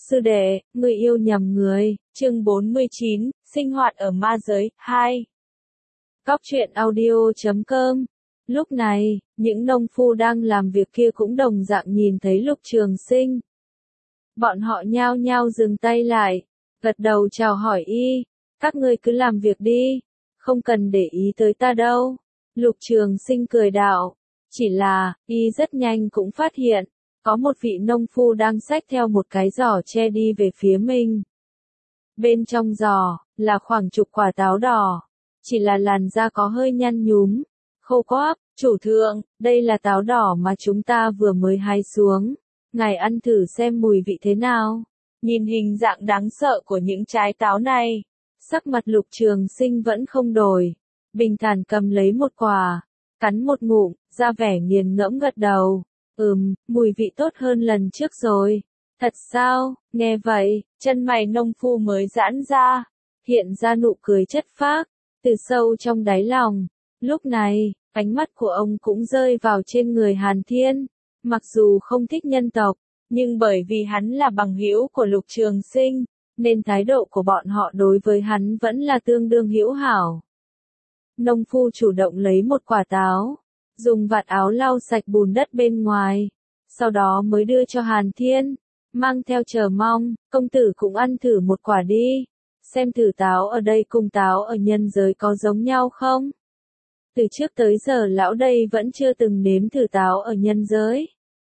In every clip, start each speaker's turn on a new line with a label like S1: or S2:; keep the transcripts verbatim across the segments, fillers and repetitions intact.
S1: Sư đệ, người yêu nhầm người, chương bốn mươi chín, sinh hoạt ở ma giới, hai. Cóc truyện audio chấm com. Lúc này, những nông phu đang làm việc kia cũng đồng dạng nhìn thấy Lục Trường Sinh. Bọn họ nhao nhao dừng tay lại, gật đầu chào hỏi y, các ngươi cứ làm việc đi, không cần để ý tới ta đâu. Lục Trường Sinh cười đạo, chỉ là, y rất nhanh cũng phát hiện, có một vị nông phu đang xách theo một cái giỏ tre đi về phía mình. Bên trong giỏ, là khoảng chục quả táo đỏ, chỉ là làn da có hơi nhăn nhúm, khô quắc. Chủ thượng, đây là táo đỏ mà chúng ta vừa mới hái xuống, ngài ăn thử xem mùi vị thế nào. Nhìn hình dạng đáng sợ của những trái táo này, sắc mặt Lục Trường Sinh vẫn không đổi, bình thản cầm lấy một quả, cắn một ngụm, ra vẻ nghiền ngẫm gật đầu. Ừm, mùi vị tốt hơn lần trước rồi. Thật sao? Nghe vậy, chân mày nông phu mới giãn ra, hiện ra nụ cười chất phác, từ sâu trong đáy lòng. Lúc này, ánh mắt của ông cũng rơi vào trên người Hàn Thiên. Mặc dù không thích nhân tộc, nhưng bởi vì hắn là bằng hữu của Lục Trường Sinh, nên thái độ của bọn họ đối với hắn vẫn là tương đương hữu hảo. Nông phu chủ động lấy một quả táo, dùng vạt áo lau sạch bùn đất bên ngoài, sau đó mới đưa cho Hàn Thiên, mang theo chờ mong, công tử cũng ăn thử một quả đi, xem thử táo ở đây cùng táo ở nhân giới có giống nhau không. Từ trước tới giờ lão đây vẫn chưa từng nếm thử táo ở nhân giới,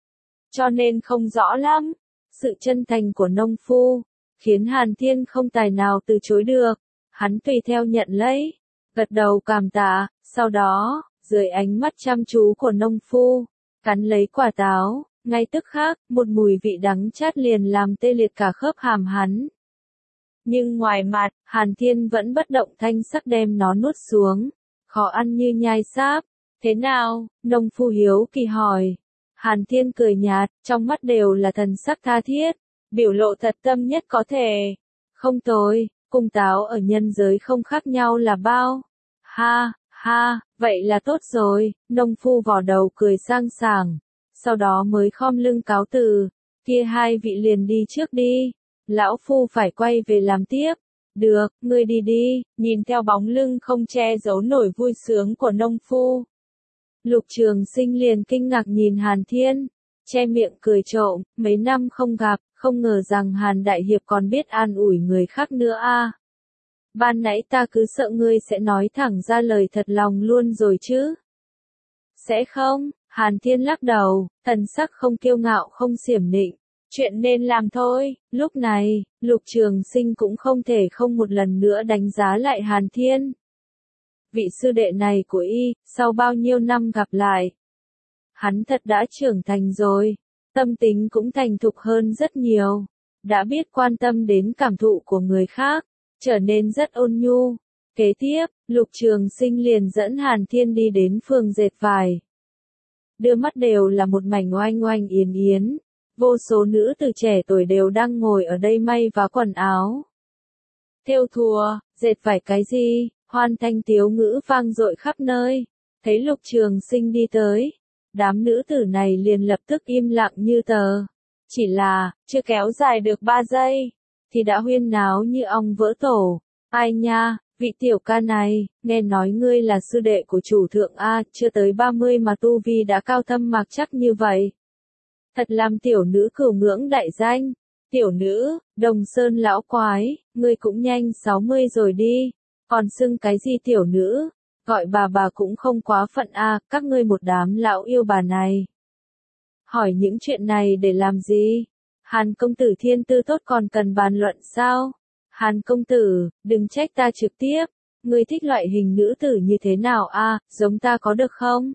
S1: cho nên không rõ lắm. Sự chân thành của nông phu, khiến Hàn Thiên không tài nào từ chối được, hắn tùy theo nhận lấy, gật đầu cảm tạ, sau đó, dưới ánh mắt chăm chú của nông phu, cắn lấy quả táo, ngay tức khắc, một mùi vị đắng chát liền làm tê liệt cả khớp hàm hắn. Nhưng ngoài mặt, Hàn Thiên vẫn bất động thanh sắc đem nó nuốt xuống, khó ăn như nhai sáp. Thế nào? Nông phu hiếu kỳ hỏi. Hàn Thiên cười nhạt, trong mắt đều là thần sắc tha thiết, biểu lộ thật tâm nhất có thể. Không tồi, cùng táo ở nhân giới không khác nhau là bao. Ha, ha, vậy là tốt rồi. Nông phu vò đầu cười sang sảng, sau đó mới khom lưng cáo từ. Kia hai vị liền đi trước đi, lão phu phải quay về làm tiếp. Được, ngươi đi đi. Nhìn theo bóng lưng không che giấu nổi vui sướng của nông phu, Lục Trường Sinh liền kinh ngạc nhìn Hàn Thiên, che miệng cười trộm, mấy năm không gặp, không ngờ rằng Hàn Đại Hiệp còn biết an ủi người khác nữa a. Ban nãy ta cứ sợ ngươi sẽ nói thẳng ra lời thật lòng luôn rồi chứ. Sẽ không, Hàn Thiên lắc đầu, thần sắc không kiêu ngạo không xiểm nịnh, chuyện nên làm thôi. Lúc này, Lục Trường Sinh cũng không thể không một lần nữa đánh giá lại Hàn Thiên. Vị sư đệ này của y, sau bao nhiêu năm gặp lại, hắn thật đã trưởng thành rồi, tâm tính cũng thành thục hơn rất nhiều, đã biết quan tâm đến cảm thụ của người khác, trở nên rất ôn nhu. Kế tiếp, Lục Trường Sinh liền dẫn Hàn Thiên đi đến phường dệt vải. Đưa mắt đều là một mảnh oanh oanh yến yến, vô số nữ từ trẻ tuổi đều đang ngồi ở đây may vá quần áo. Thêu thùa, dệt vải cái gì? Hoan thanh tiếu ngữ vang dội khắp nơi. Thấy Lục Trường Sinh đi tới, đám nữ tử này liền lập tức im lặng như tờ. Chỉ là, chưa kéo dài được ba giây, thì đã huyên náo như ong vỡ tổ. Ai nha, vị tiểu ca này, nghe nói ngươi là sư đệ của chủ thượng A, chưa tới ba mươi mà tu vi đã cao thâm mạc chắc như vậy. Thật làm tiểu nữ cửu ngưỡng đại danh. Tiểu nữ, Đồng Sơn lão quái, ngươi cũng nhanh sáu mươi rồi đi. Còn xưng cái gì tiểu nữ, gọi bà bà cũng không quá phận a, à, các ngươi một đám lão yêu bà này. Hỏi những chuyện này để làm gì? Hàn công tử thiên tư tốt còn cần bàn luận sao? Hàn công tử, đừng trách ta trực tiếp, ngươi thích loại hình nữ tử như thế nào a, à, giống ta có được không?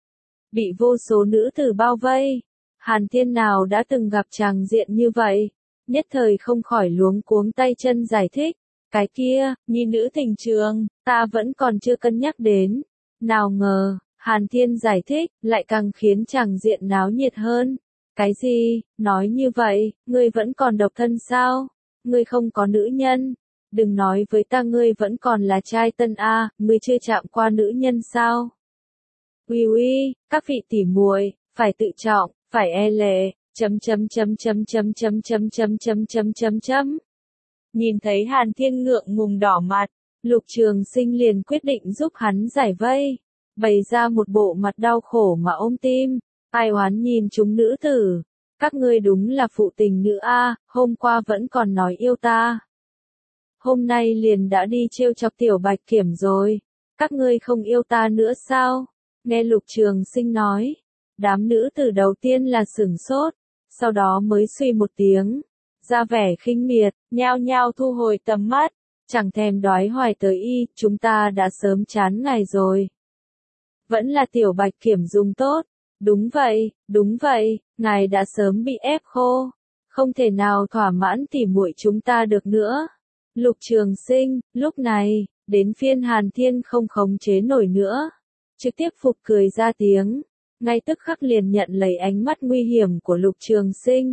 S1: Bị vô số nữ tử bao vây, Hàn Thiên nào đã từng gặp tràng diện như vậy, nhất thời không khỏi luống cuống tay chân giải thích. Cái kia, nhi nữ tình trường, ta vẫn còn chưa cân nhắc đến. Nào ngờ, Hàn Thiên giải thích, lại càng khiến chàng diện náo nhiệt hơn. Cái gì, nói như vậy, ngươi vẫn còn độc thân sao? Ngươi không có nữ nhân? Đừng nói với ta ngươi vẫn còn là trai tân a, ngươi chưa chạm qua nữ nhân sao? Uy uy, các vị tỉ muội, phải tự trọng, phải e lệ, chấm chấm chấm chấm chấm chấm chấm chấm chấm chấm chấm chấm. Nhìn thấy Hàn Thiên ngượng ngùng đỏ mặt, Lục Trường Sinh liền quyết định giúp hắn giải vây, bày ra một bộ mặt đau khổ mà ôm tim, ai oán nhìn chúng nữ tử, các ngươi đúng là phụ tình nữ a, hôm qua vẫn còn nói yêu ta. Hôm nay liền đã đi trêu chọc Tiểu Bạch Kiểm rồi, các ngươi không yêu ta nữa sao? Nghe Lục Trường Sinh nói, đám nữ tử đầu tiên là sửng sốt, sau đó mới suy một tiếng, ra vẻ khinh miệt, nhao nhao thu hồi tầm mắt, chẳng thèm đoái hoài tới y, chúng ta đã sớm chán ngài rồi. Vẫn là Tiểu Bạch Kiểm dùng tốt, đúng vậy, đúng vậy, ngài đã sớm bị ép khô, không thể nào thỏa mãn tỉ muội chúng ta được nữa. Lục Trường Sinh, lúc này, đến phiên Hàn Thiên không khống chế nổi nữa, trực tiếp phục cười ra tiếng, ngay tức khắc liền nhận lấy ánh mắt nguy hiểm của Lục Trường Sinh.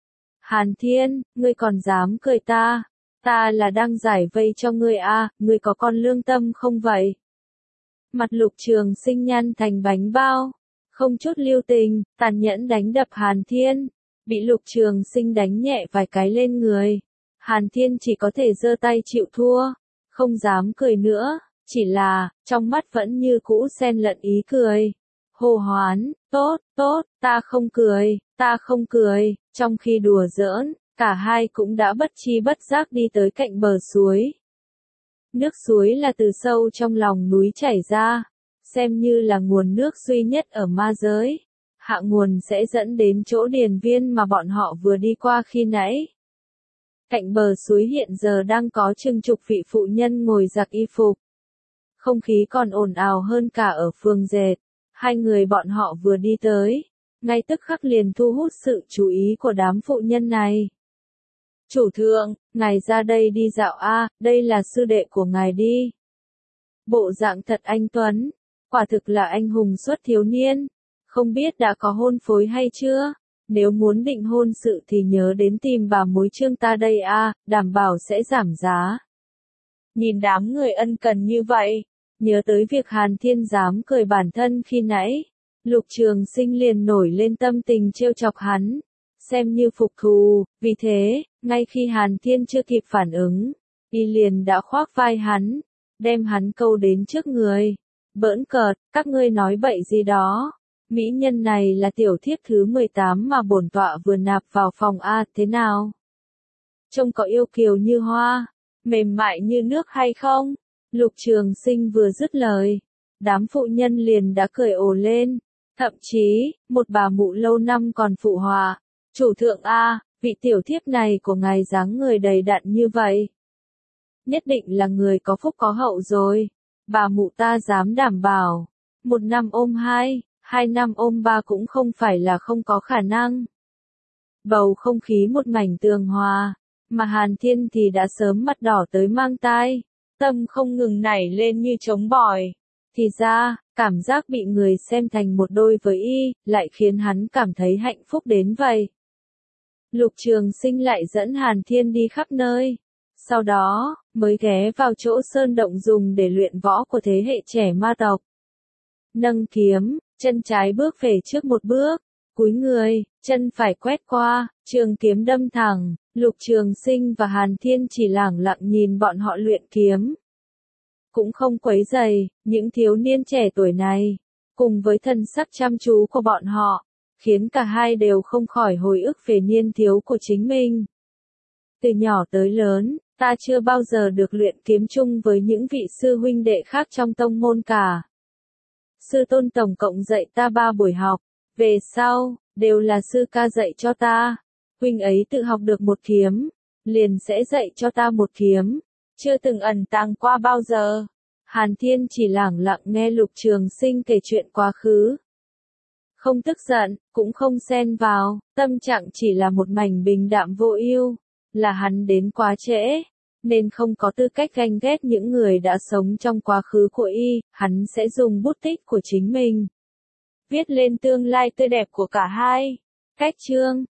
S1: Hàn Thiên, ngươi còn dám cười ta, ta là đang giải vây cho ngươi à, ngươi có con lương tâm không vậy? Mặt Lục Trường Sinh nhăn thành bánh bao, không chút lưu tình, tàn nhẫn đánh đập Hàn Thiên, bị Lục Trường Sinh đánh nhẹ vài cái lên người. Hàn Thiên chỉ có thể giơ tay chịu thua, không dám cười nữa, chỉ là, trong mắt vẫn như cũ xen lẫn ý cười. Hô hoán, tốt, tốt, ta không cười, ta không cười, trong khi đùa giỡn, cả hai cũng đã bất chi bất giác đi tới cạnh bờ suối. Nước suối là từ sâu trong lòng núi chảy ra, xem như là nguồn nước duy nhất ở ma giới. Hạ nguồn sẽ dẫn đến chỗ điền viên mà bọn họ vừa đi qua khi nãy. Cạnh bờ suối hiện giờ đang có chừng chục vị phụ nhân ngồi giặt y phục. Không khí còn ồn ào hơn cả ở phường dệt. Hai người bọn họ vừa đi tới, ngay tức khắc liền thu hút sự chú ý của đám phụ nhân này. Chủ thượng, ngài ra đây đi dạo a, đây là sư đệ của ngài đi. Bộ dạng thật anh tuấn, quả thực là anh hùng xuất thiếu niên, không biết đã có hôn phối hay chưa? Nếu muốn định hôn sự thì nhớ đến tìm bà mối Trương ta đây a, đảm bảo sẽ giảm giá. Nhìn đám người ân cần như vậy, nhớ tới việc Hàn Thiên dám cười bản thân khi nãy, Lục Trường Sinh liền nổi lên tâm tình trêu chọc hắn, xem như phục thù, vì thế, ngay khi Hàn Thiên chưa kịp phản ứng, y liền đã khoác vai hắn, đem hắn câu đến trước người, bỡn cợt, các ngươi nói bậy gì đó. Mỹ nhân này là tiểu thiếp thứ mười tám mà bổn tọa vừa nạp vào phòng A, thế nào? Trông có yêu kiều như hoa, mềm mại như nước hay không? Lục Trường Sinh vừa dứt lời, đám phụ nhân liền đã cười ồ lên, thậm chí, một bà mụ lâu năm còn phụ họa, chủ thượng A, vị tiểu thiếp này của ngài dáng người đầy đặn như vậy. Nhất định là người có phúc có hậu rồi, bà mụ ta dám đảm bảo, một năm ôm hai. Hai năm ôm ba cũng không phải là không có khả năng. Bầu không khí một mảnh tường hòa, mà Hàn Thiên thì đã sớm mặt đỏ tới mang tai, tâm không ngừng nảy lên như trống bòi. Thì ra, cảm giác bị người xem thành một đôi với y, lại khiến hắn cảm thấy hạnh phúc đến vậy. Lục Trường Sinh lại dẫn Hàn Thiên đi khắp nơi, sau đó, mới ghé vào chỗ sơn động dùng để luyện võ của thế hệ trẻ ma tộc. Nâng kiếm, chân trái bước về trước một bước, cúi người, chân phải quét qua, trường kiếm đâm thẳng, Lục Trường Sinh và Hàn Thiên chỉ lẳng lặng nhìn bọn họ luyện kiếm. Cũng không quấy rầy, những thiếu niên trẻ tuổi này, cùng với thần sắc chăm chú của bọn họ, khiến cả hai đều không khỏi hồi ức về niên thiếu của chính mình. Từ nhỏ tới lớn, ta chưa bao giờ được luyện kiếm chung với những vị sư huynh đệ khác trong tông môn cả. Sư tôn tổng cộng dạy ta ba buổi học, về sau, đều là sư ca dạy cho ta. Huynh ấy tự học được một kiếm, liền sẽ dạy cho ta một kiếm, chưa từng ẩn tàng qua bao giờ. Hàn Thiên chỉ lẳng lặng nghe Lục Trường Sinh kể chuyện quá khứ. Không tức giận, cũng không xen vào, tâm trạng chỉ là một mảnh bình đạm vô ưu, là hắn đến quá trễ, nên không có tư cách ganh ghét những người đã sống trong quá khứ của y, hắn sẽ dùng bút tích của chính mình viết lên tương lai tươi đẹp của cả hai. Cách chương